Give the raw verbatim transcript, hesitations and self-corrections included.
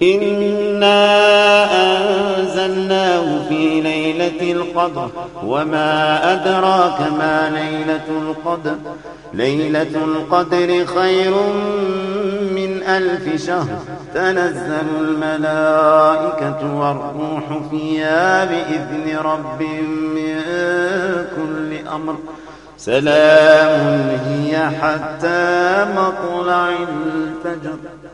إنا أنزلناه في ليلة القدر وما أدراك ما ليلة القدر ليلة القدر خير من ألف شهر تنزل الملائكة والروح فيها بإذن ربهم من كل أمر سلام هي حتى مطلع الفجر.